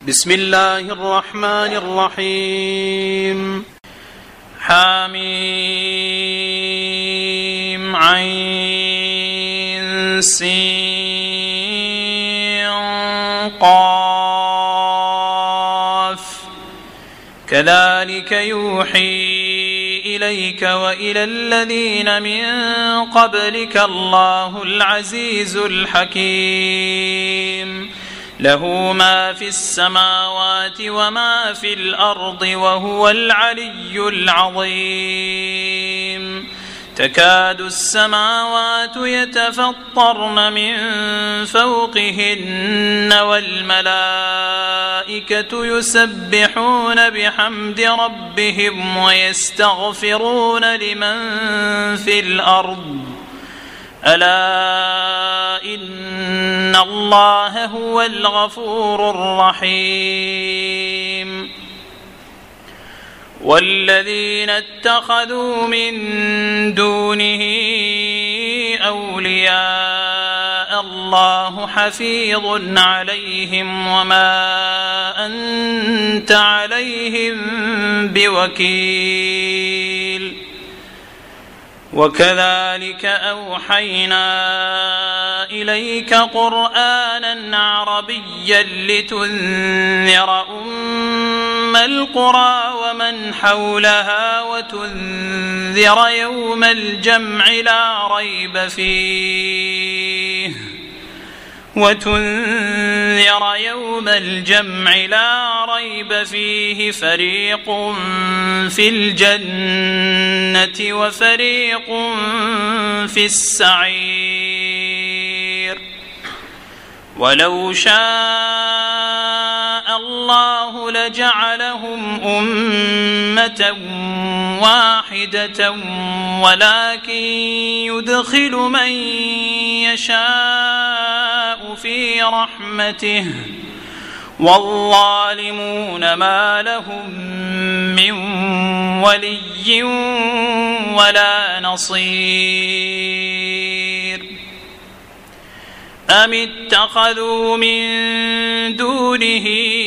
بسم الله الرحمن الرحيم. حميم عين سين قاف كذلك يوحي إليك وإلى الذين من قبلك الله العزيز الحكيم له ما في السماوات وما في الأرض وهو العلي العظيم تكاد السماوات يتفطرن من فوقهن والملائكة يسبحون بحمد ربهم ويستغفرون لمن في الأرض ألا إن الله هو الغفور الرحيم والذين اتخذوا من دونه أولياء الله حفيظ عليهم وما أنت عليهم بوكيل وكذلك أوحينا إليك قرآنا عربيا لتنذر أم القرى ومن حولها وتنذر يوم الجمع لا ريب فيه فريق في الجنة وفريق في السعير ولو شاء الله لجعلهم أمة واحدة ولكن يدخل من يشاء في رحمته والظالمون ما لهم من ولي ولا نصير أم اتخذوا من دونه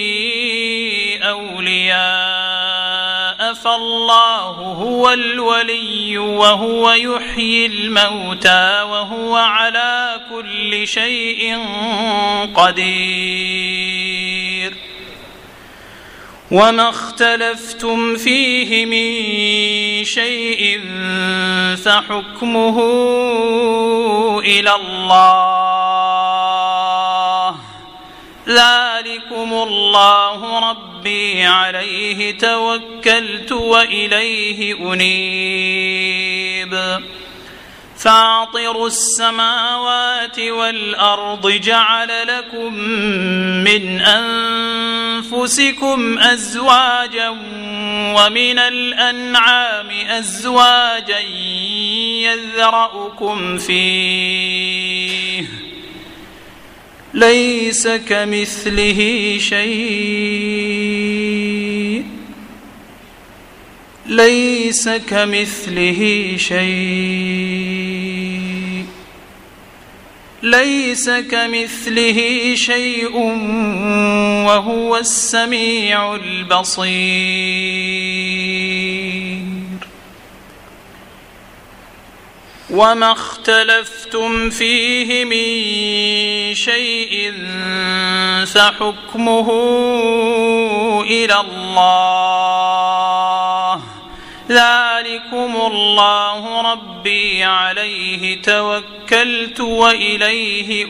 أولياء فالله هو الولي وهو يحيي الموتى وهو على كل شيء قدير وما اختلفتم فيه من شيء فحكمه إلى الله ذلكم الله ربي عليه توكلت وإليه أنيب فاطر السماوات والأرض جعل لكم من أنفسكم أزواجا ومن الأنعام أزواجا يذرأكم فيه ليس كمثله شيء وهو السميع البصير وما اختلفتم فيه من شيء فحكمه إلى الله ذلكم الله ربي عليه توكلت وإليه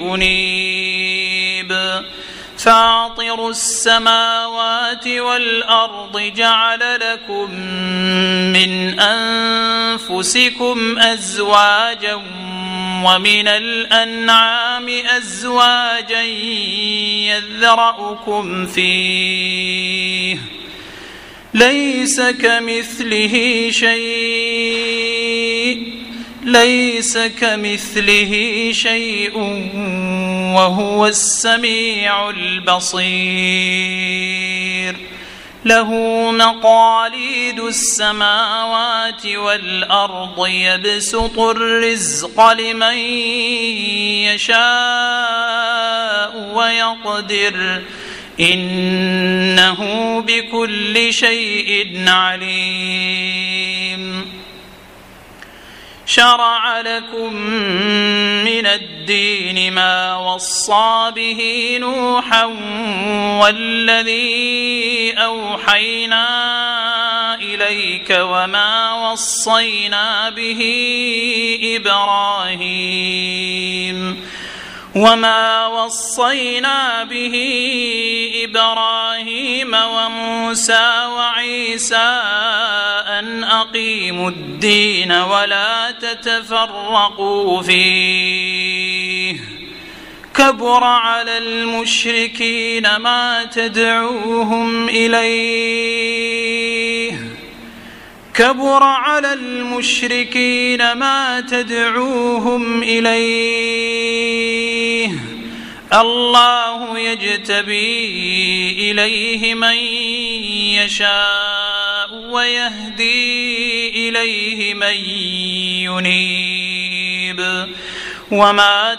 أنيب فاطر السماوات والأرض جعل لكم من أنفسكم أزواجا ومن الأنعام أزواجا يذرأكم فيه ليس كمثله شيء وهو السميع البصير له مقاليد السماوات والأرض يبسط الرزق لمن يشاء ويقدر إنه بكل شيء عليم. شرع لكم من الدين ما وصى به نوحا والذي أوحينا إليك وما وصينا به إبراهيم وموسى وعيسى أن أقيموا الدين ولا تتفرقوا فيه. كبر على المشركين ما تدعوهم إليه. الله يجتبي إليه من يشاء ويهدي إليه من ينيب. وما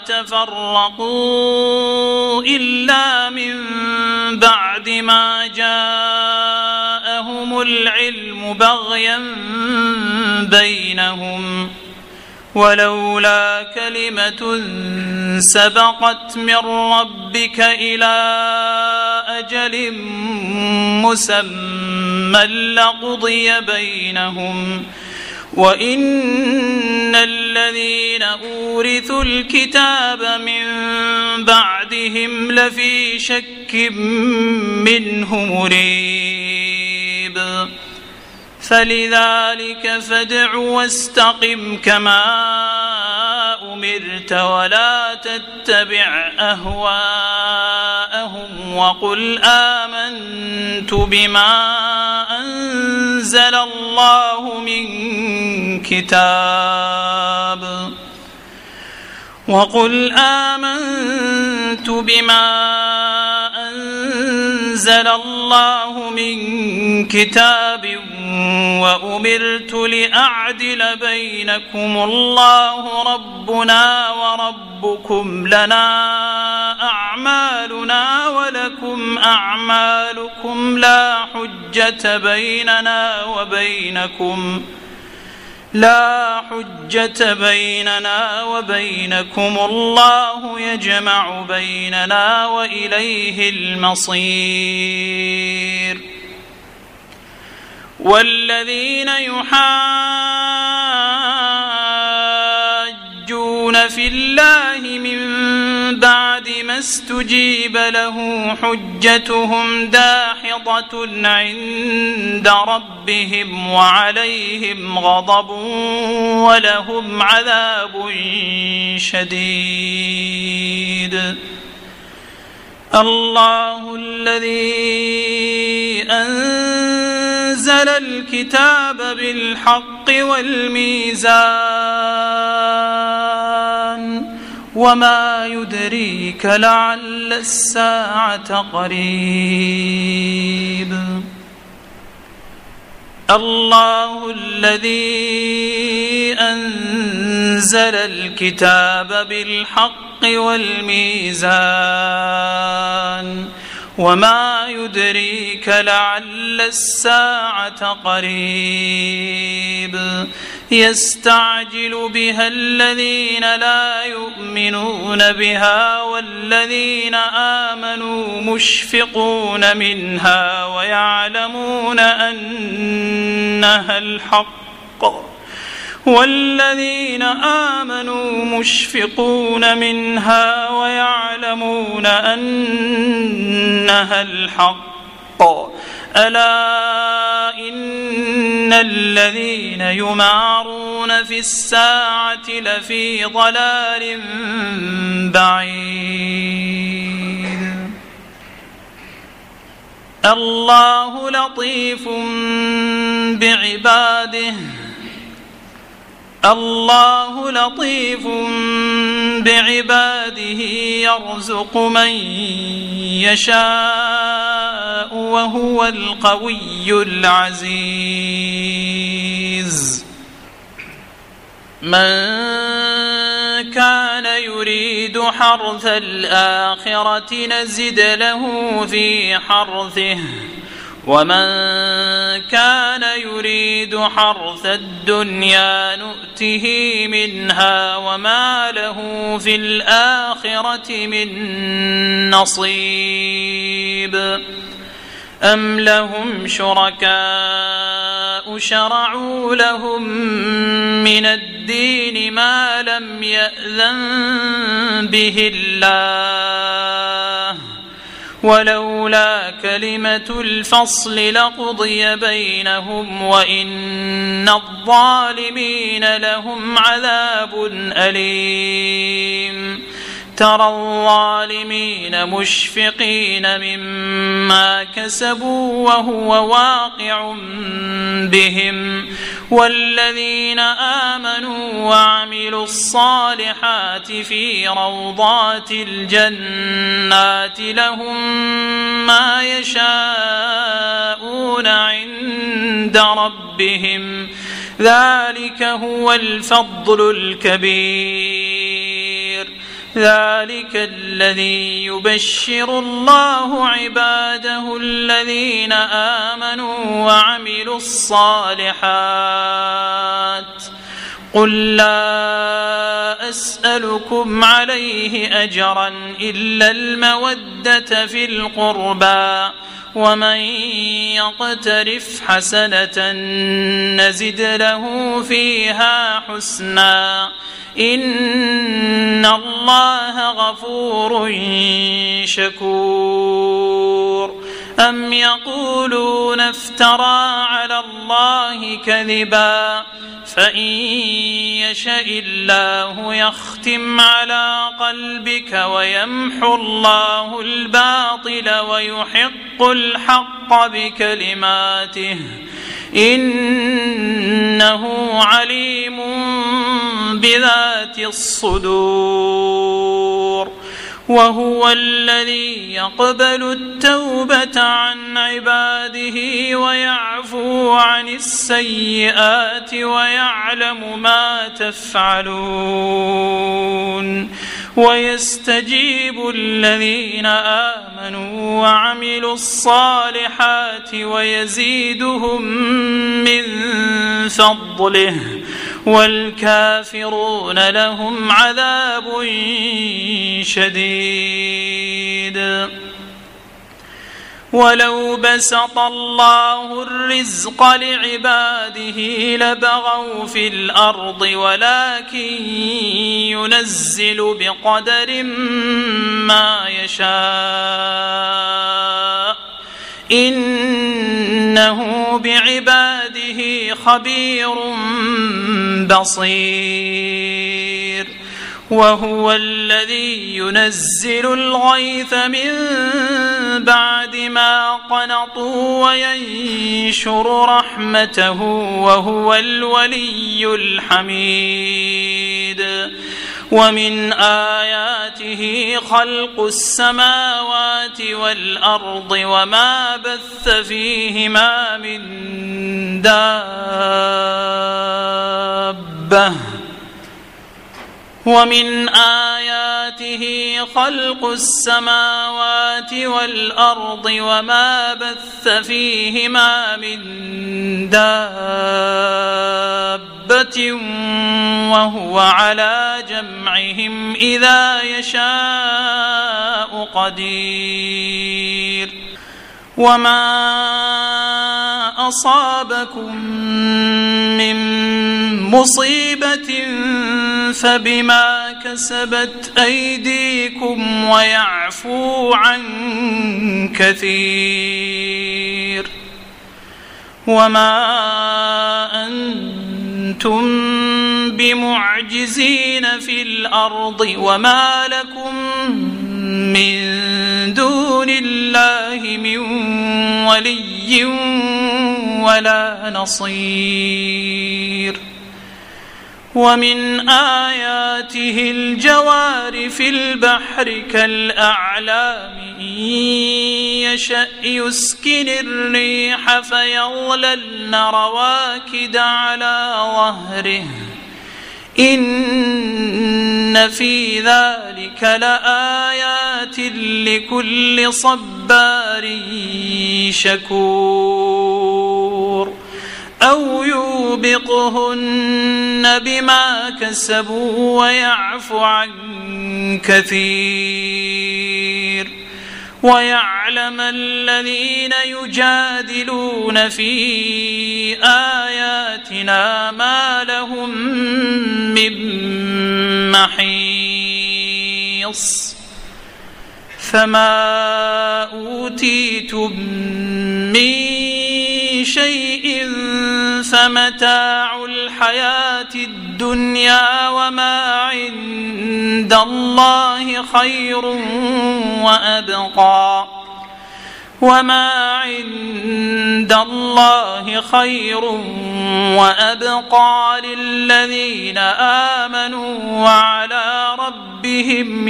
تفرقوا إلا من بعد ما جاءهم العلم بغيا بينهم، ولولا كلمة سبقت من ربك إلى أجل مسمى لقضي بينهم، وإن الذين أورثوا الكتاب من بعدهم لفي شك منه مريب. فلذلك فادع واستقم كما أمرت ولا تتبع أهواءهم وقل آمنت بما أنزل الله من كتاب وأمرت لأعدل بينكم الله ربنا وربكم لنا أعمالنا ولكم أعمالكم لا حجة بيننا وبينكم الله يجمع بيننا وإليه المصير. والذين يحاجون في الله من بعد ما استجيب له حجتهم داحضة عند ربهم وعليهم غضب ولهم عذاب شديد. الله الذي أنزل الكتاب بالحق والميزان وما يدريك لعل الساعة قريب. الله الذي أنزل الكتاب بالحق والميزان وما يدريك لعل الساعة قريب. يستعجل بها الذين لا يؤمنون بها والذين آمنوا مشفقون منها ويعلمون أنها الحق ألا إن الذين يمارون في الساعة لفي ضلال بعيد. الله لطيف بعباده يرزق من يشاء وهو القوي العزيز. من كان يريد حرث الآخرة نزد له في حرثه ومن كان يريد حرث الدنيا نؤته منها وما له في الآخرة من نصيب أم لهم شركاء شرعوا لهم من الدين ما لم يأذن به الله ولولا كلمة الفصل لقضي بينهم وإن الظالمين لهم عذاب أليم ترى الظالمين مشفقين مما كسبوا وهو واقع بهم والذين آمنوا وعملوا الصالحات في روضات الجنات لهم ما يشاءون عند ربهم ذلك هو الفضل الكبير ذلك الذي يبشر الله عباده الذين آمنوا وعملوا الصالحات قل لا أسألكم عليه أجرا إلا المودة في القربى ومن يقترف حسنة نزد له فيها حسنا إن الله غفور شكور أم يقولون افترى على الله كذبا فإن يشاء الله يختم على قلبك ويمحو الله الباطل ويحق الحق بكلماته إنه عليم بذات الصدور وهو الذي يقبل التوبة عن عباده ويعفو عن السيئات ويعلم ما تفعلون ويستجيب الذين آمنوا وعملوا الصالحات ويزيدهم من فضله والكافرون لهم عذاب شديد ولو بسط الله الرزق لعباده لبغوا في الأرض ولكن ينزل بقدر ما يشاء إنه بعباده خبير بصير وهو الذي ينزل الغيث من بعد ما قنطوا وينشر رحمته وهو الولي الحميد ومن آياته خلق السماوات والأرض وما بث فيهما من دابة ومن آياته خلق السماوات والأرض وما بث فيهما من دابة وهو على جمعهم إذا يشاء قدير وما أصابكم من مصيبة فبما كسبت أيديكم ويعفو عن كثير وما أنتم بمعجزين في الأرض وما لكم من دون الله من ولي ولا نصير ومن آياته الجوار في البحر كالأعلام إن يشأ يسكن الريح فيظللن رواكد على ظهره إن في ذلك لآيات لكل صبار شكور أو يوبقهن بما كسبوا ويعفو عن كثير ويعلم الذين يجادلون في آياتنا ما لهم من محيص فما أوتيتم من شيء فمتاع الحياة الدنيا وما عند الله خير وأبقى للذين آمنوا وعلى ربهم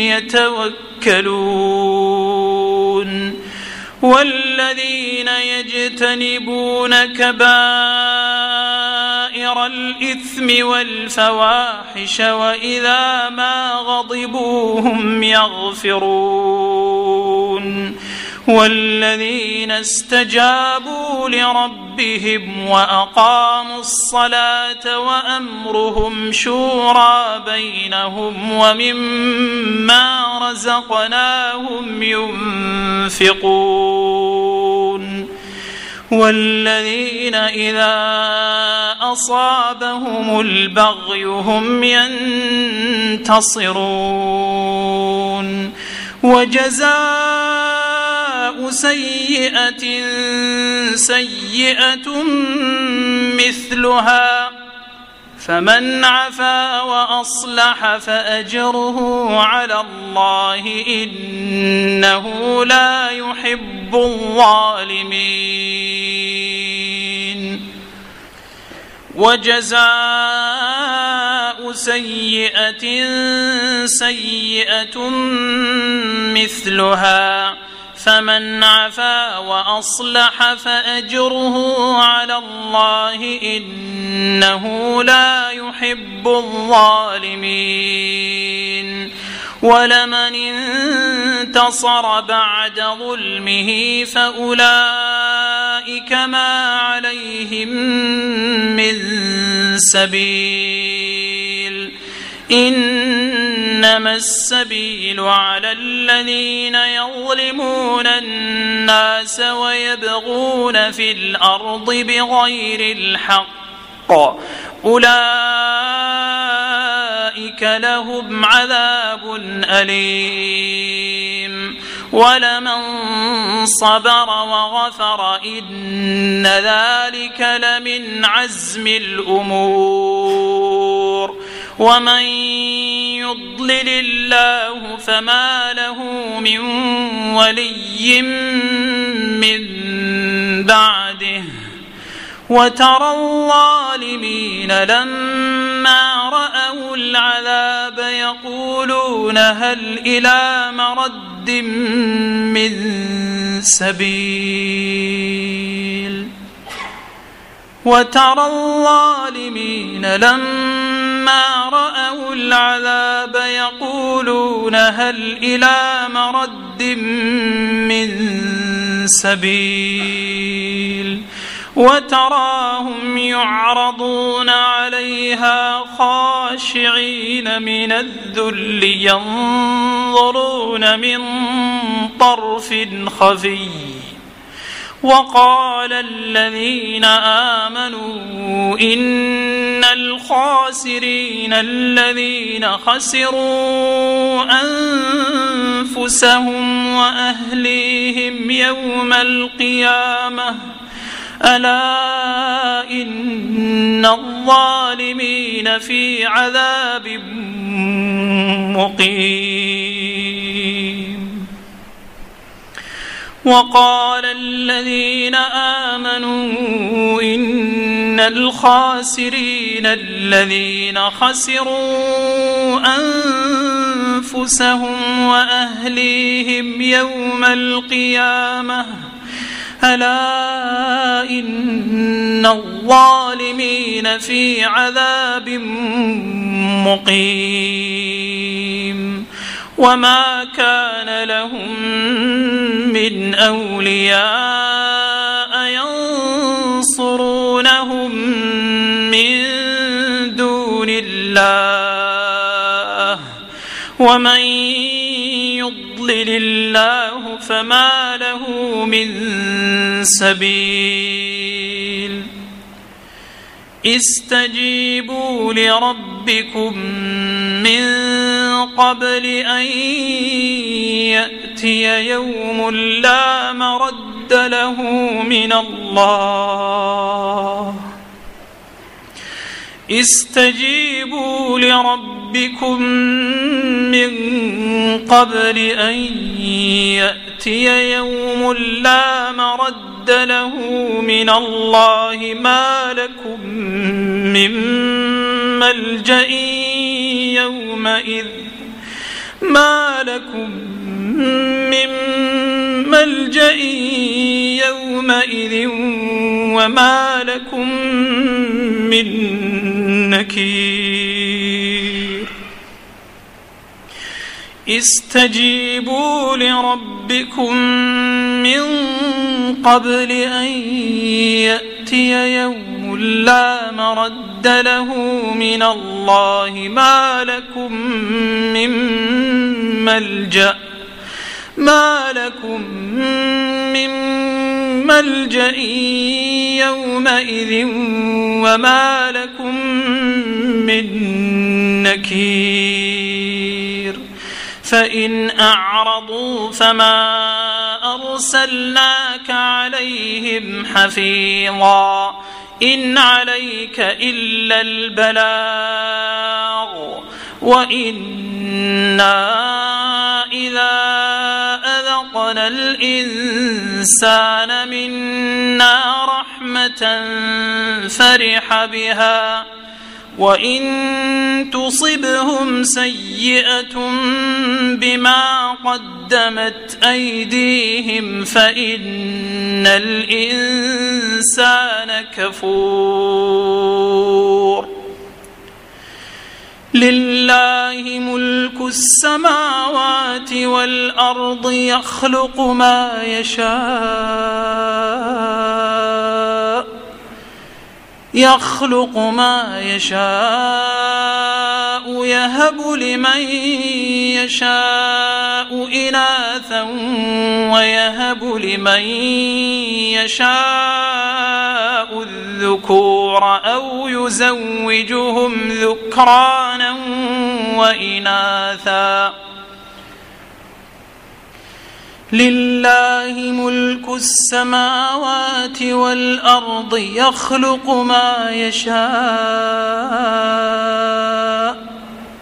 يتوكلون والذين يجتنبون كبائر الإثم والفواحش وإذا ما غضبوا هم يغفرون والذين استجابوا لربهم وأقاموا الصلاة وأمرهم شورى بينهم ومما رزقناهم ينفقون والذين إذا أصابهم البغي هم ينتصرون وجزاء سيئة سيئة مثلها فمن عفا وأصلح فأجره على الله إنه لا يحب الظالمين وجزاء سيئة سيئة مثلها فمن عفا وأصلح فأجره على الله إنه لا يحب الظالمين ولمن انتصر بعد ظلمه فأولئك ما عليهم من سبيل إنما السبيل على الذين يظلمون الناس ويبغون في الأرض بغير الحق أولئك لهم عذاب أليم ولمن صبر وغفر إن ذلك لمن عزم الأمور ومن يضلل الله فما له من ولي من بعده وترى الظالمين لما رأوا العذاب يقولون هل إلى مرد من سبيل وترى الظالمين لما رأوا العذاب يقولون هل إلى مرد من سبيل وتراهم يعرضون عليها خاشعين من الذل ينظرون من طرف خفي وقال الذين آمنوا إن الخاسرين الذين خسروا أنفسهم وأهليهم يوم القيامة ألا إن الظالمين في عذاب مقيم وقال الذين آمنوا إن الخاسرين الذين خسروا أنفسهم وأهليهم يوم القيامة ألا إن الظالمين في عذاب مقيم وما كان لهم من أولياء ينصرونهم من دون الله ومن يضلل الله فما له من سبيل استجيبوا لربكم من قبل أن يأتي يوم لا مرد له من الله استجيبوا لربكم من قبل أن يأتي يوم لا مرد له من الله ما لكم من ملجأ يومئذ وما لكم من نكير استجيبوا لربكم من قبل أن يأتي يوم لا مرد له من الله ما لكم من ملجأ يومئذ وما لكم من نكير فإن أعرضوا فما أرسلناك عليهم حفيظا إن عليك إلا البلاغ وإنا إذا أذقنا الإنسان منا رحمة فرح بها وإن تصبهم سيئة بما قدمت أيديهم فإن الإنسان كفور لله ملك السماوات والأرض يخلق ما يشاء يهب لمن يشاء إناثا ويهب لمن يشاء الذكور أو يزوجهم ذكرانا وإناثا لله ملك السماوات والأرض يخلق ما يشاء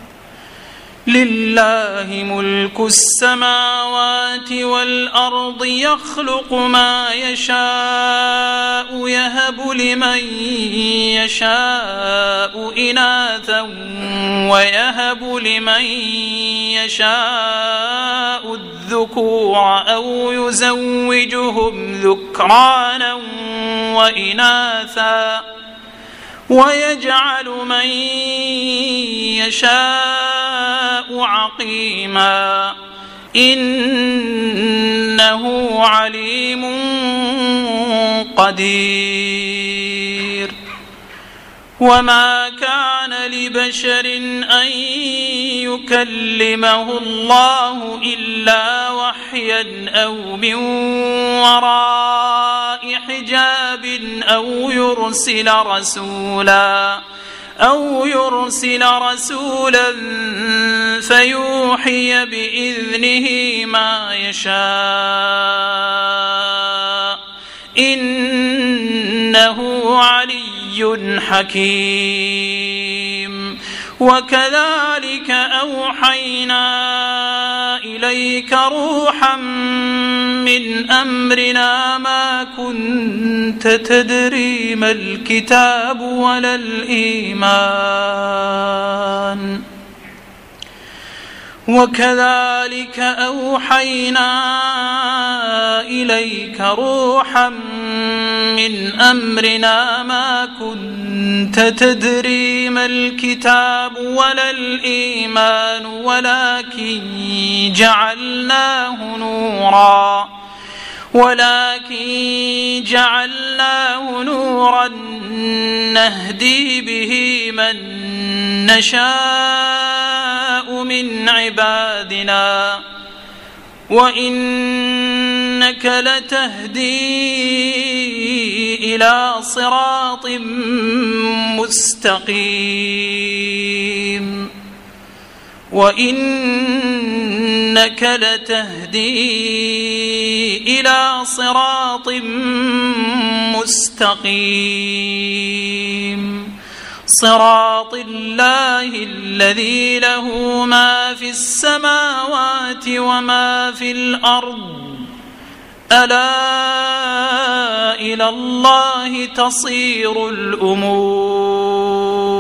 لله ملك السماوات والأرض يخلق ما يشاء يهب لمن يشاء إناثا ويهب لمن يشاء الذكور أو يزوجهم ذكرانا وإناثا ويجعل من يشاء عقيما إنه عليم قدير وما كان لبشر أن يكلمه الله إلا وحيا أو من وراء حجاب أو يرسل رسولا فيوحي بإذنه ما يشاء إنه علي حكيم وكذلك أوحينا إليك روحا من أمرنا ما كنت تدري ما الكتاب ولا الإيمان وكذلك أوحينا إليك روحا من أمرنا ما كنت تدري ما الكتاب ولا الإيمان ولكن جعلناه نورا نهدي به من نشاء من عبادنا وإنك لتهدي إلى صراط مستقيم صراط الله الذي له ما في السماوات وما في الأرض ألا إلى الله تصير الأمور